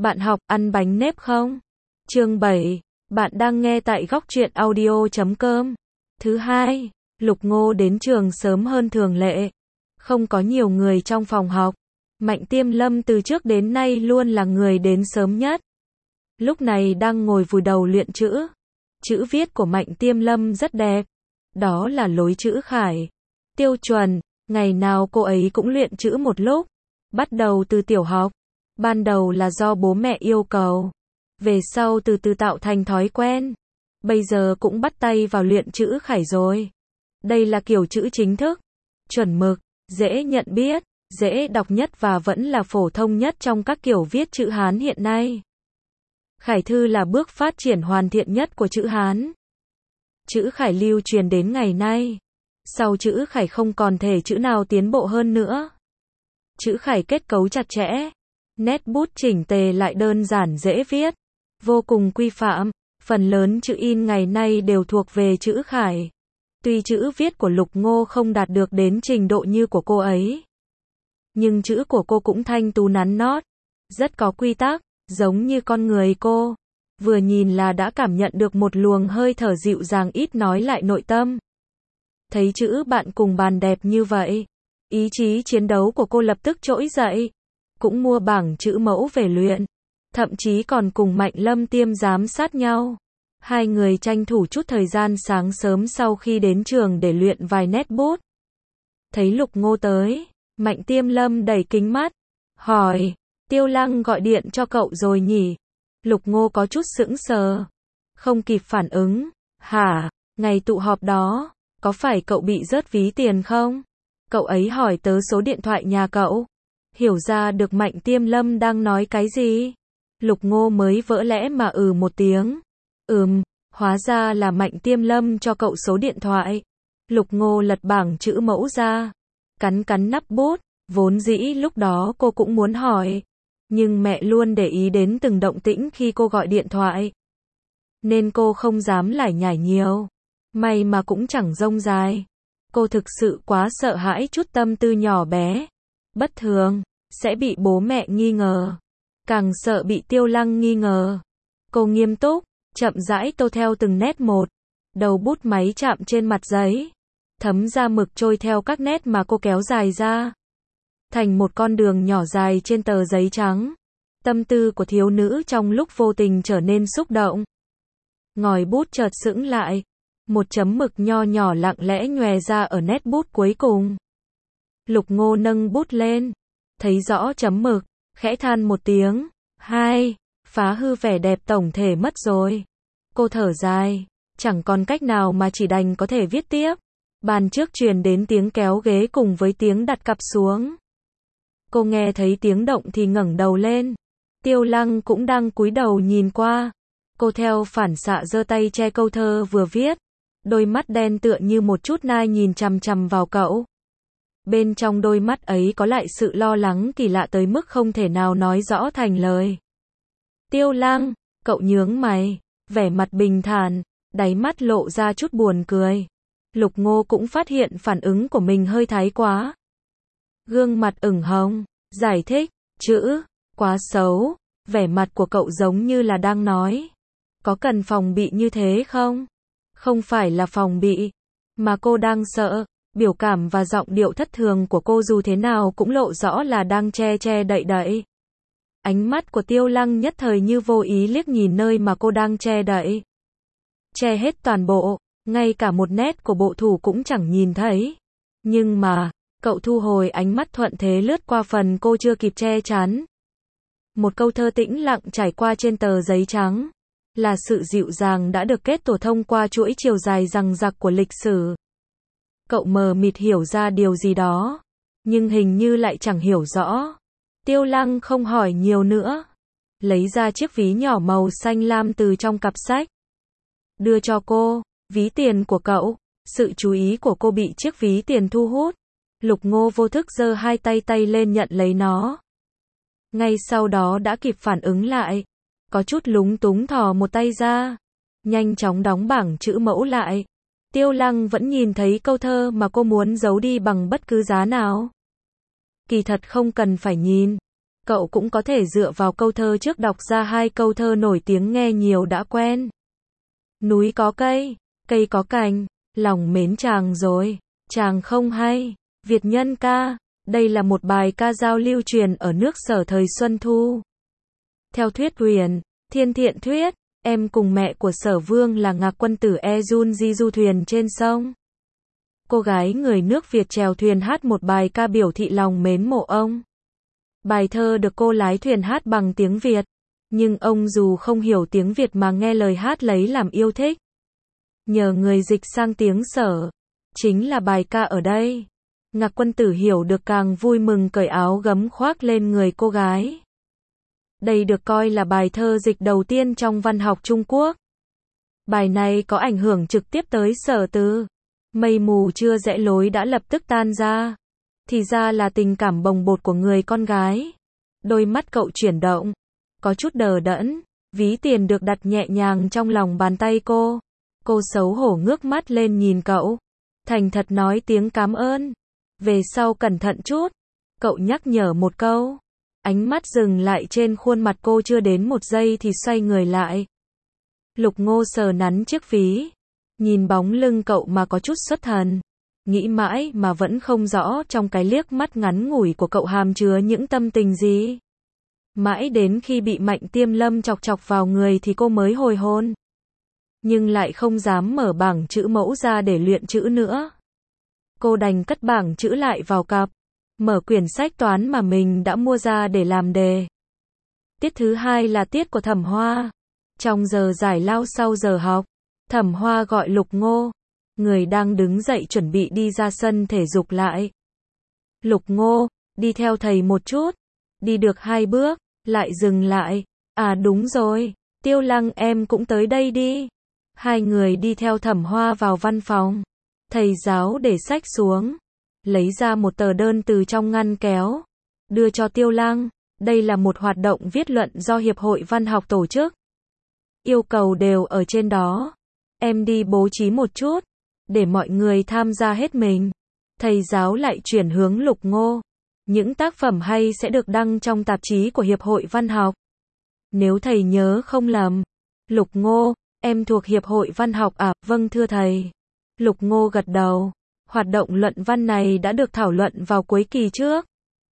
Bạn học ăn bánh nếp không? Chương 7. Bạn đang nghe tại góc truyện audio.com. Thứ hai, Lục Ngô đến trường sớm hơn thường lệ. Không có nhiều người trong phòng học. Mạnh Tiêm Lâm từ trước đến nay luôn là người đến sớm nhất. Lúc này đang ngồi vùi đầu luyện chữ. Chữ viết của Mạnh Tiêm Lâm rất đẹp. Đó là lối chữ khải. Tiêu chuẩn, ngày nào cô ấy cũng luyện chữ một lúc. Bắt đầu từ tiểu học. Ban đầu là do bố mẹ yêu cầu. Về sau từ từ tạo thành thói quen. Bây giờ cũng bắt tay vào luyện chữ khải rồi. Đây là kiểu chữ chính thức, chuẩn mực, dễ nhận biết, dễ đọc nhất và vẫn là phổ thông nhất trong các kiểu viết chữ Hán hiện nay. Khải thư là bước phát triển hoàn thiện nhất của chữ Hán. Chữ khải lưu truyền đến ngày nay. Sau chữ khải không còn thể chữ nào tiến bộ hơn nữa. Chữ khải kết cấu chặt chẽ, nét bút chỉnh tề lại đơn giản dễ viết, vô cùng quy phạm. Phần lớn chữ in ngày nay đều thuộc về chữ khải. Tuy chữ viết của Lục Ngô không đạt được đến trình độ như của cô ấy, nhưng chữ của cô cũng thanh tú nắn nót, rất có quy tắc, giống như con người cô. Vừa nhìn là đã cảm nhận được một luồng hơi thở dịu dàng ít nói lại nội tâm. Thấy chữ bạn cùng bàn đẹp như vậy, ý chí chiến đấu của cô lập tức trỗi dậy. Cũng mua bảng chữ mẫu về luyện. Thậm chí còn cùng Mạnh Lâm Tiêm giám sát nhau. Hai người tranh thủ chút thời gian sáng sớm sau khi đến trường để luyện vài nét bút. Thấy Lục Ngô tới, Mạnh Tiêm Lâm đẩy kính mắt, hỏi, Tiêu Lăng gọi điện cho cậu rồi nhỉ? Lục Ngô có chút sững sờ, không kịp phản ứng. Hả, ngày tụ họp đó, có phải cậu bị rớt ví tiền không? Cậu ấy hỏi tớ số điện thoại nhà cậu. Hiểu ra được Mạnh Tiêm Lâm đang nói cái gì? Lục Ngô mới vỡ lẽ mà một tiếng. Hóa ra là Mạnh Tiêm Lâm cho cậu số điện thoại. Lục Ngô lật bảng chữ mẫu ra, cắn nắp bút. Vốn dĩ lúc đó cô cũng muốn hỏi, nhưng mẹ luôn để ý đến từng động tĩnh khi cô gọi điện thoại, nên cô không dám lải nhải nhiều. May mà cũng chẳng rông dài. Cô thực sự quá sợ hãi chút tâm tư nhỏ bé, bất thường, sẽ bị bố mẹ nghi ngờ. Càng sợ bị Tiêu Lăng nghi ngờ. Cô nghiêm túc, chậm rãi tô theo từng nét một. Đầu bút máy chạm trên mặt giấy. Thấm ra mực trôi theo các nét mà cô kéo dài ra. Thành một con đường nhỏ dài trên tờ giấy trắng. Tâm tư của thiếu nữ trong lúc vô tình trở nên xúc động. Ngòi bút chợt sững lại. Một chấm mực nho nhỏ lặng lẽ nhòe ra ở nét bút cuối cùng. Lục Ngô nâng bút lên. Thấy rõ chấm mực, khẽ than một tiếng. Phá hư vẻ đẹp tổng thể mất rồi. Cô thở dài, chẳng còn cách nào mà chỉ đành có thể viết tiếp. Bàn trước truyền đến tiếng kéo ghế cùng với tiếng đặt cặp xuống. Cô nghe thấy tiếng động thì ngẩng đầu lên. Tiêu Lăng cũng đang cúi đầu nhìn qua. Cô theo phản xạ giơ tay che câu thơ vừa viết. Đôi mắt đen tựa như một chút nai nhìn chằm chằm vào cậu. Bên trong đôi mắt ấy có lại sự lo lắng kỳ lạ tới mức không thể nào nói rõ thành lời. Tiêu Lăng, cậu nhướng mày, vẻ mặt bình thản, đáy mắt lộ ra chút buồn cười. Lục Ngô cũng phát hiện phản ứng của mình hơi thái quá. Gương mặt ửng hồng, giải thích, chữ, quá xấu, vẻ mặt của cậu giống như là đang nói. Có cần phòng bị như thế không? Không phải là phòng bị, mà cô đang sợ. Biểu cảm và giọng điệu thất thường của cô dù thế nào cũng lộ rõ là đang che đậy. Ánh mắt của Tiêu Lăng nhất thời như vô ý liếc nhìn nơi mà cô đang che đậy. Che hết toàn bộ, ngay cả một nét của bộ thủ cũng chẳng nhìn thấy. Nhưng mà, cậu thu hồi ánh mắt thuận thế lướt qua phần cô chưa kịp che chắn. Một câu thơ tĩnh lặng trải qua trên tờ giấy trắng. Là sự dịu dàng đã được kết tổ thông qua chuỗi chiều dài dằng dặc của lịch sử. Cậu mờ mịt hiểu ra điều gì đó, nhưng hình như lại chẳng hiểu rõ. Tiêu Lăng không hỏi nhiều nữa. Lấy ra chiếc ví nhỏ màu xanh lam từ trong cặp sách. Đưa cho cô, ví tiền của cậu. Sự chú ý của cô bị chiếc ví tiền thu hút. Lục Ngô vô thức giơ hai tay lên nhận lấy nó. Ngay sau đó đã kịp phản ứng lại. Có chút lúng túng thò một tay ra. Nhanh chóng đóng bảng chữ mẫu lại. Tiêu Lăng vẫn nhìn thấy câu thơ mà cô muốn giấu đi bằng bất cứ giá nào. Kỳ thật không cần phải nhìn. cậu cũng có thể dựa vào câu thơ trước đọc ra 2 câu thơ nổi tiếng nghe nhiều đã quen. Núi có cây, cây có cành, lòng mến chàng rồi, chàng không hay. Việt nhân ca, đây là một bài ca dao lưu truyền ở nước Sở thời Xuân Thu. Theo thuyết huyền, Thiên Thiện thuyết, em cùng mẹ của Sở Vương là Ngạc Quân Tử Ejun di du thuyền trên sông. Cô gái người nước Việt chèo thuyền hát một bài ca biểu thị lòng mến mộ ông. Bài thơ được cô lái thuyền hát bằng tiếng Việt, nhưng ông dù không hiểu tiếng Việt mà nghe lời hát lấy làm yêu thích. Nhờ người dịch sang tiếng Sở, chính là bài ca ở đây. Ngạc Quân Tử hiểu được càng vui mừng cởi áo gấm khoác lên người cô gái. Đây được coi là bài thơ dịch đầu tiên trong văn học Trung Quốc. Bài này có ảnh hưởng trực tiếp tới Sở Từ. Mây mù chưa rẽ lối đã lập tức tan ra. Thì ra là tình cảm bồng bột của người con gái. Đôi mắt cậu chuyển động, có chút đờ đẫn, ví tiền được đặt nhẹ nhàng trong lòng bàn tay cô. Cô xấu hổ ngước mắt lên nhìn cậu, thành thật nói tiếng cảm ơn. Về sau cẩn thận chút, cậu nhắc nhở một câu. Ánh mắt dừng lại trên khuôn mặt cô chưa đến 1 giây thì xoay người lại. Lục Ngô sờ nắn chiếc ví, nhìn bóng lưng cậu mà có chút xuất thần. Nghĩ mãi mà vẫn không rõ trong cái liếc mắt ngắn ngủi của cậu hàm chứa những tâm tình gì. Mãi đến khi bị Mạnh Tiêm Lâm chọc chọc vào người thì cô mới hồi hồn. Nhưng lại không dám mở bảng chữ mẫu ra để luyện chữ nữa. Cô đành cất bảng chữ lại vào cặp, mở quyển sách toán mà mình đã mua ra để làm đề. Tiết thứ 2 là tiết của Thẩm Hoa. Trong giờ giải lao sau giờ học, Thẩm Hoa gọi Lục Ngô, người đang đứng dậy chuẩn bị đi ra sân thể dục lại. Lục Ngô, đi theo thầy một chút. Đi được 2 bước, lại dừng lại. À đúng rồi, Tiêu Lăng em cũng tới đây đi. 2 người đi theo Thẩm Hoa vào văn phòng. Thầy giáo để sách xuống, lấy ra một tờ đơn từ trong ngăn kéo, đưa cho Tiêu Lăng. Đây là một hoạt động viết luận do Hiệp hội Văn học tổ chức. Yêu cầu đều ở trên đó. Em đi bố trí một chút, để mọi người tham gia hết mình. Thầy giáo lại chuyển hướng Lục Ngô. Những tác phẩm hay sẽ được đăng trong tạp chí của Hiệp hội Văn học. Nếu thầy nhớ không lầm. Lục Ngô, em thuộc Hiệp hội Văn học à? Vâng thưa thầy. Lục Ngô gật đầu. Hoạt động luận văn này đã được thảo luận vào cuối kỳ trước.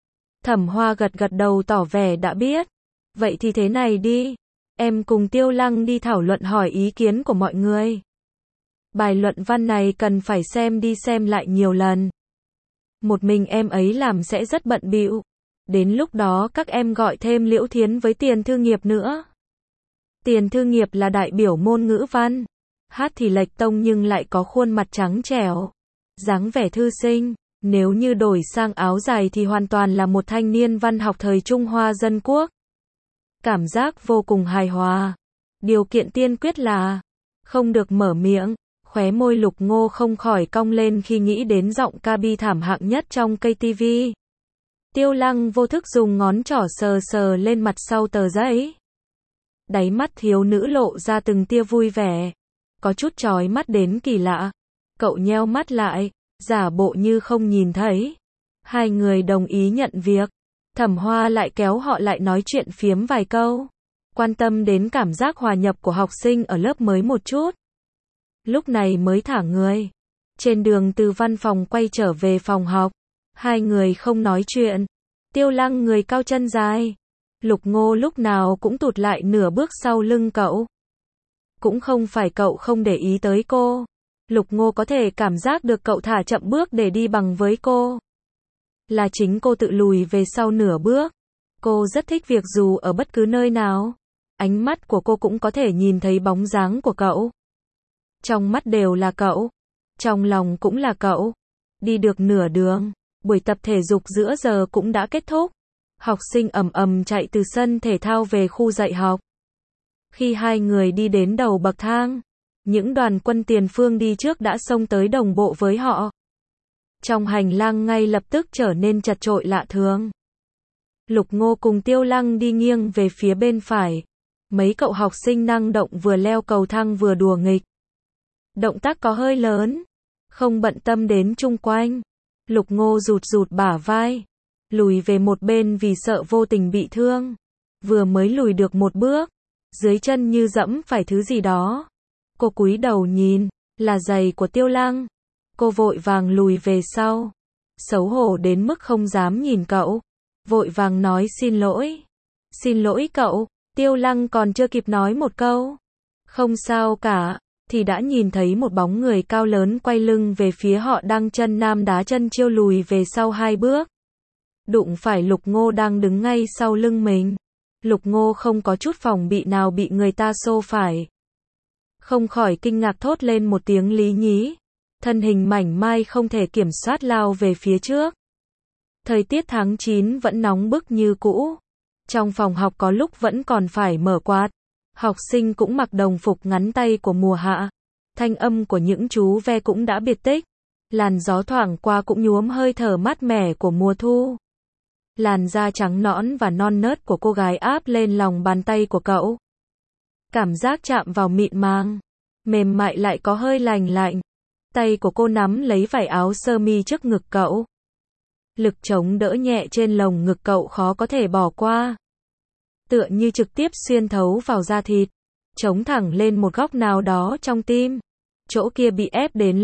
Thẩm Hoa gật gật đầu tỏ vẻ đã biết. Vậy thì thế này đi. Em cùng Tiêu Lăng đi thảo luận hỏi ý kiến của mọi người. Bài luận văn này cần phải xem đi xem lại nhiều lần. Một mình em ấy làm sẽ rất bận bịu. Đến lúc đó các em gọi thêm Liễu Thiến với Tiền Thư Nghiệp nữa. Tiền Thư Nghiệp là đại biểu môn ngữ văn. Hát thì lệch tông nhưng lại có khuôn mặt trắng trẻo, dáng vẻ thư sinh. Nếu như đổi sang áo dài thì hoàn toàn là một thanh niên văn học thời Trung Hoa Dân Quốc. Cảm giác vô cùng hài hòa. Điều kiện tiên quyết là không được mở miệng. Khóe môi Lục Ngô không khỏi cong lên khi nghĩ đến giọng ca bi thảm hạng nhất trong cây tivi. Tiêu Lăng vô thức dùng ngón trỏ sờ sờ lên mặt sau tờ giấy. Đáy mắt thiếu nữ lộ ra từng tia vui vẻ, có chút chói mắt đến kỳ lạ. Cậu nheo mắt lại, giả bộ như không nhìn thấy. 2 người đồng ý nhận việc. Thẩm Hoa lại kéo họ lại nói chuyện phiếm vài câu, quan tâm đến cảm giác hòa nhập của học sinh ở lớp mới một chút. Lúc này mới thả người. Trên đường từ văn phòng quay trở về phòng học, 2 người không nói chuyện. Tiêu Lăng người cao chân dài. Lục Ngô lúc nào cũng tụt lại nửa bước sau lưng cậu. Cũng không phải cậu không để ý tới cô. Lục Ngô có thể cảm giác được cậu thả chậm bước để đi bằng với cô. Là chính cô tự lùi về sau nửa bước. Cô rất thích việc dù ở bất cứ nơi nào, ánh mắt của cô cũng có thể nhìn thấy bóng dáng của cậu. Trong mắt đều là cậu, trong lòng cũng là cậu. Đi được nửa đường, buổi tập thể dục giữa giờ cũng đã kết thúc. Học sinh ầm ầm chạy từ sân thể thao về khu dạy học. Khi 2 người đi đến đầu bậc thang, những đoàn quân tiền phương đi trước đã xông tới đồng bộ với họ. Trong hành lang ngay lập tức trở nên chật chội lạ thường. Lục Ngô cùng Tiêu Lăng đi nghiêng về phía bên phải. Mấy cậu học sinh năng động vừa leo cầu thang vừa đùa nghịch. Động tác có hơi lớn, không bận tâm đến chung quanh. Lục Ngô rụt rụt bả vai. lùi về một bên vì sợ vô tình bị thương. Vừa mới lùi được một bước, dưới chân như dẫm phải thứ gì đó. Cô cúi đầu nhìn, là giày của Tiêu Lăng. Cô vội vàng lùi về sau, xấu hổ đến mức không dám nhìn cậu, vội vàng nói xin lỗi. Xin lỗi cậu. Tiêu Lăng còn chưa kịp nói một câu, không sao cả, thì đã nhìn thấy một bóng người cao lớn quay lưng về phía họ đang chân nam đá chân chiêu lùi về sau 2 bước. Đụng phải Lục Ngô đang đứng ngay sau lưng mình. Lục Ngô không có chút phòng bị nào bị người ta xô phải. Không khỏi kinh ngạc thốt lên một tiếng lý nhí. Thân hình mảnh mai không thể kiểm soát lao về phía trước. Thời tiết tháng 9 vẫn nóng bức như cũ. Trong phòng học có lúc vẫn còn phải mở quạt. Học sinh cũng mặc đồng phục ngắn tay của mùa hạ. Thanh âm của những chú ve cũng đã biệt tích. Làn gió thoảng qua cũng nhuốm hơi thở mát mẻ của mùa thu. Làn da trắng nõn và non nớt của cô gái áp lên lòng bàn tay của cậu. Cảm giác chạm vào mịn màng, mềm mại lại có hơi lành lạnh. Tay của cô nắm lấy vải áo sơ mi trước ngực cậu. Lực chống đỡ nhẹ trên lồng ngực cậu khó có thể bỏ qua. Tựa như trực tiếp xuyên thấu vào da thịt, chống thẳng lên một góc nào đó trong tim. Chỗ kia bị ép đến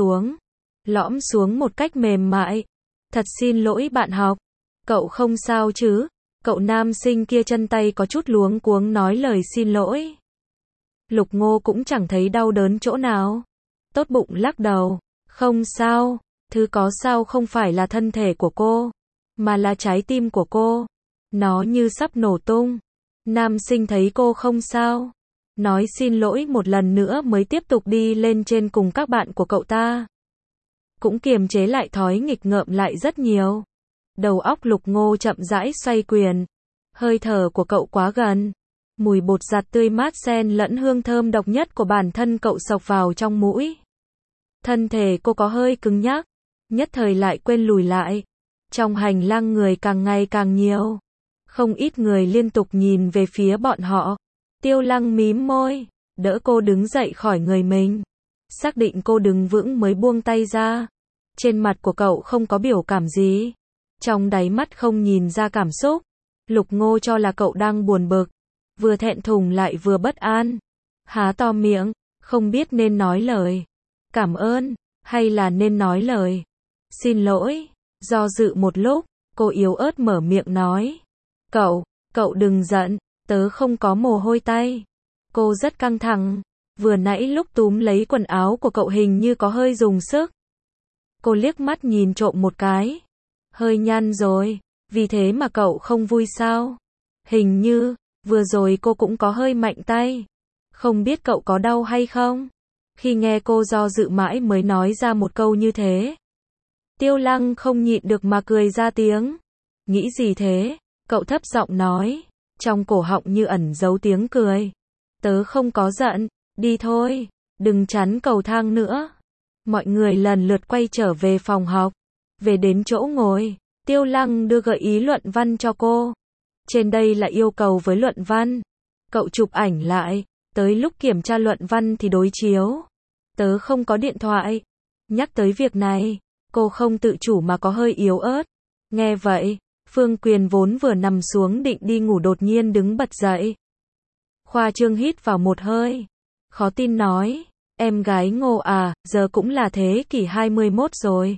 lõm xuống một cách mềm mại. Thật xin lỗi bạn học. Cậu không sao chứ? Cậu nam sinh kia chân tay có chút luống cuống nói lời xin lỗi. Lục Ngô cũng chẳng thấy đau đớn chỗ nào. Tốt bụng lắc đầu. Không sao. Thứ có sao không phải là thân thể của cô, mà là trái tim của cô. Nó như sắp nổ tung. Nam sinh thấy cô không sao, nói xin lỗi một lần nữa mới tiếp tục đi lên trên cùng các bạn của cậu ta. Cũng kiềm chế lại thói nghịch ngợm lại rất nhiều. Đầu óc Lục Ngô chậm rãi xoay quyền. Hơi thở của cậu quá gần. Mùi bột giặt tươi mát xen lẫn hương thơm độc nhất của bản thân cậu xộc vào trong mũi. Thân thể cô có hơi cứng nhắc, nhất thời lại quên lùi lại. Trong hành lang người càng ngày càng nhiều. Không ít người liên tục nhìn về phía bọn họ. Tiêu Lăng mím môi, đỡ cô đứng dậy khỏi người mình. Xác định cô đứng vững mới buông tay ra. Trên mặt của cậu không có biểu cảm gì. Trong đáy mắt không nhìn ra cảm xúc. Lục Ngô cho là cậu đang buồn bực. Vừa thẹn thùng lại vừa bất an. Há to miệng, không biết nên nói lời cảm ơn, hay là nên nói lời xin lỗi. Do dự một lúc, cô yếu ớt mở miệng nói. Cậu đừng giận, tớ không có mồ hôi tay. Cô rất căng thẳng. Vừa nãy lúc túm lấy quần áo của cậu hình như có hơi dùng sức. Cô liếc mắt nhìn trộm một cái. Hơi nhăn rồi, vì thế mà cậu không vui sao? Hình như, vừa rồi cô cũng có hơi mạnh tay. Không biết cậu có đau hay không? Khi nghe cô do dự mãi mới nói ra một câu như thế. Tiêu Lăng không nhịn được mà cười ra tiếng. Nghĩ gì thế? Cậu thấp giọng nói. Trong cổ họng như ẩn giấu tiếng cười. Tớ không có giận, đi thôi, đừng chắn cầu thang nữa. Mọi người lần lượt quay trở về phòng học. Về đến chỗ ngồi, Tiêu Lăng đưa gợi ý luận văn cho cô. Trên đây là yêu cầu với luận văn. Cậu chụp ảnh lại, tới lúc kiểm tra luận văn thì đối chiếu. Tớ không có điện thoại. Nhắc tới việc này, cô không tự chủ mà có hơi yếu ớt. Nghe vậy, Phương Quyền vốn vừa nằm xuống định đi ngủ đột nhiên đứng bật dậy. Khoa Trương hít vào một hơi. Khó tin nói, em gái Ngô à, giờ cũng là thế kỷ 21 rồi.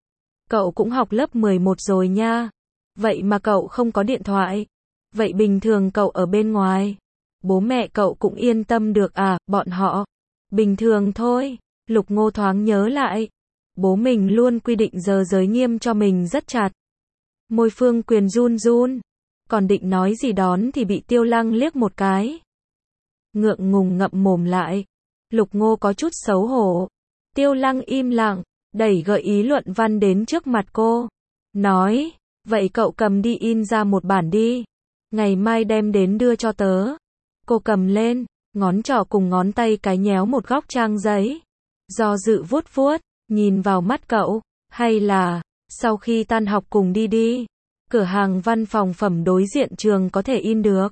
Cậu cũng học lớp 11 rồi nha. Vậy mà cậu không có điện thoại. Vậy bình thường cậu ở bên ngoài. Bố mẹ cậu cũng yên tâm được à, bọn họ. Bình thường thôi. Lục Ngô thoáng nhớ lại. Bố mình luôn quy định giờ giới nghiêm cho mình rất chặt. Môi Phương Quyền run run. Còn định nói gì đón thì bị Tiêu Lăng liếc một cái. Ngượng ngùng ngậm mồm lại. Lục Ngô có chút xấu hổ. Tiêu Lăng im lặng, đẩy gợi ý luận văn đến trước mặt cô. Nói, vậy cậu cầm đi in ra một bản đi. Ngày mai đem đến đưa cho tớ. Cô cầm lên, ngón trỏ cùng ngón tay cái nhéo một góc trang giấy. Do dự vuốt vuốt, nhìn vào mắt cậu. Hay là, sau khi tan học cùng đi. Cửa hàng văn phòng phẩm đối diện trường có thể in được.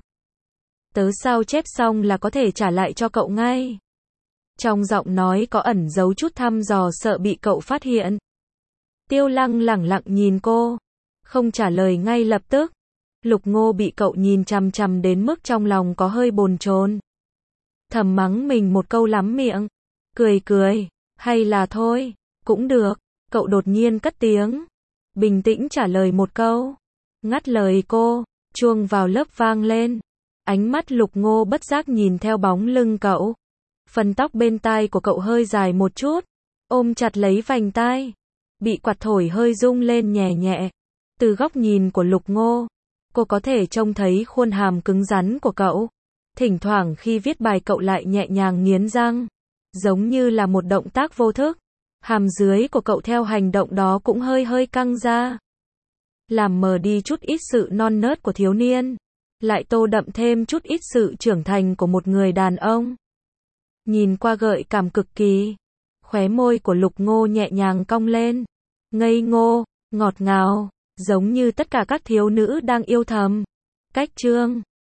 Tớ sao chép xong là có thể trả lại cho cậu ngay. Trong giọng nói có ẩn giấu chút thăm dò sợ bị cậu phát hiện. Tiêu Lăng lẳng lặng nhìn cô. không trả lời ngay lập tức. Lục Ngô bị cậu nhìn chằm chằm đến mức trong lòng có hơi bồn chồn. Thầm mắng mình một câu lắm miệng. Cười, hay là thôi, cũng được. Cậu đột nhiên cất tiếng. Bình tĩnh trả lời một câu. Ngắt lời cô, chuông vào lớp vang lên. Ánh mắt Lục Ngô bất giác nhìn theo bóng lưng cậu. Phần tóc bên tai của cậu hơi dài một chút, ôm chặt lấy vành tai. Bị quạt thổi hơi rung lên nhẹ nhẹ. Từ góc nhìn của Lục Ngô, cô có thể trông thấy khuôn hàm cứng rắn của cậu. Thỉnh thoảng khi viết bài cậu lại nhẹ nhàng nghiến răng, giống như là một động tác vô thức. Hàm dưới của cậu theo hành động đó cũng hơi căng ra, làm mờ đi chút ít sự non nớt của thiếu niên, lại tô đậm thêm chút ít sự trưởng thành của một người đàn ông. Nhìn qua gợi cảm cực kỳ. Khóe môi của Lục Ngô nhẹ nhàng cong lên, ngây ngô, ngọt ngào, giống như tất cả các thiếu nữ đang yêu thầm. Cách chương